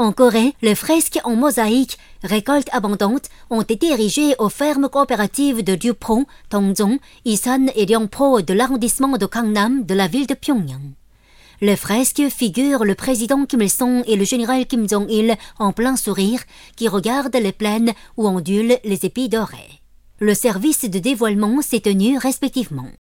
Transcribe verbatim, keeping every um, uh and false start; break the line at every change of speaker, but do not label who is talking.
En Corée, les fresques en mosaïque, récoltes abondantes, ont été érigées aux fermes coopératives de Ryupro, Dongjeong, Isan et Ryongpo de l'arrondissement de Gangnam de la ville de Pyongyang. Les fresques figurent le président Kim Il-sung et le général Kim Jong-il en plein sourire qui regardent les plaines où ondulent les épis dorés. Le service de dévoilement s'est tenu respectivement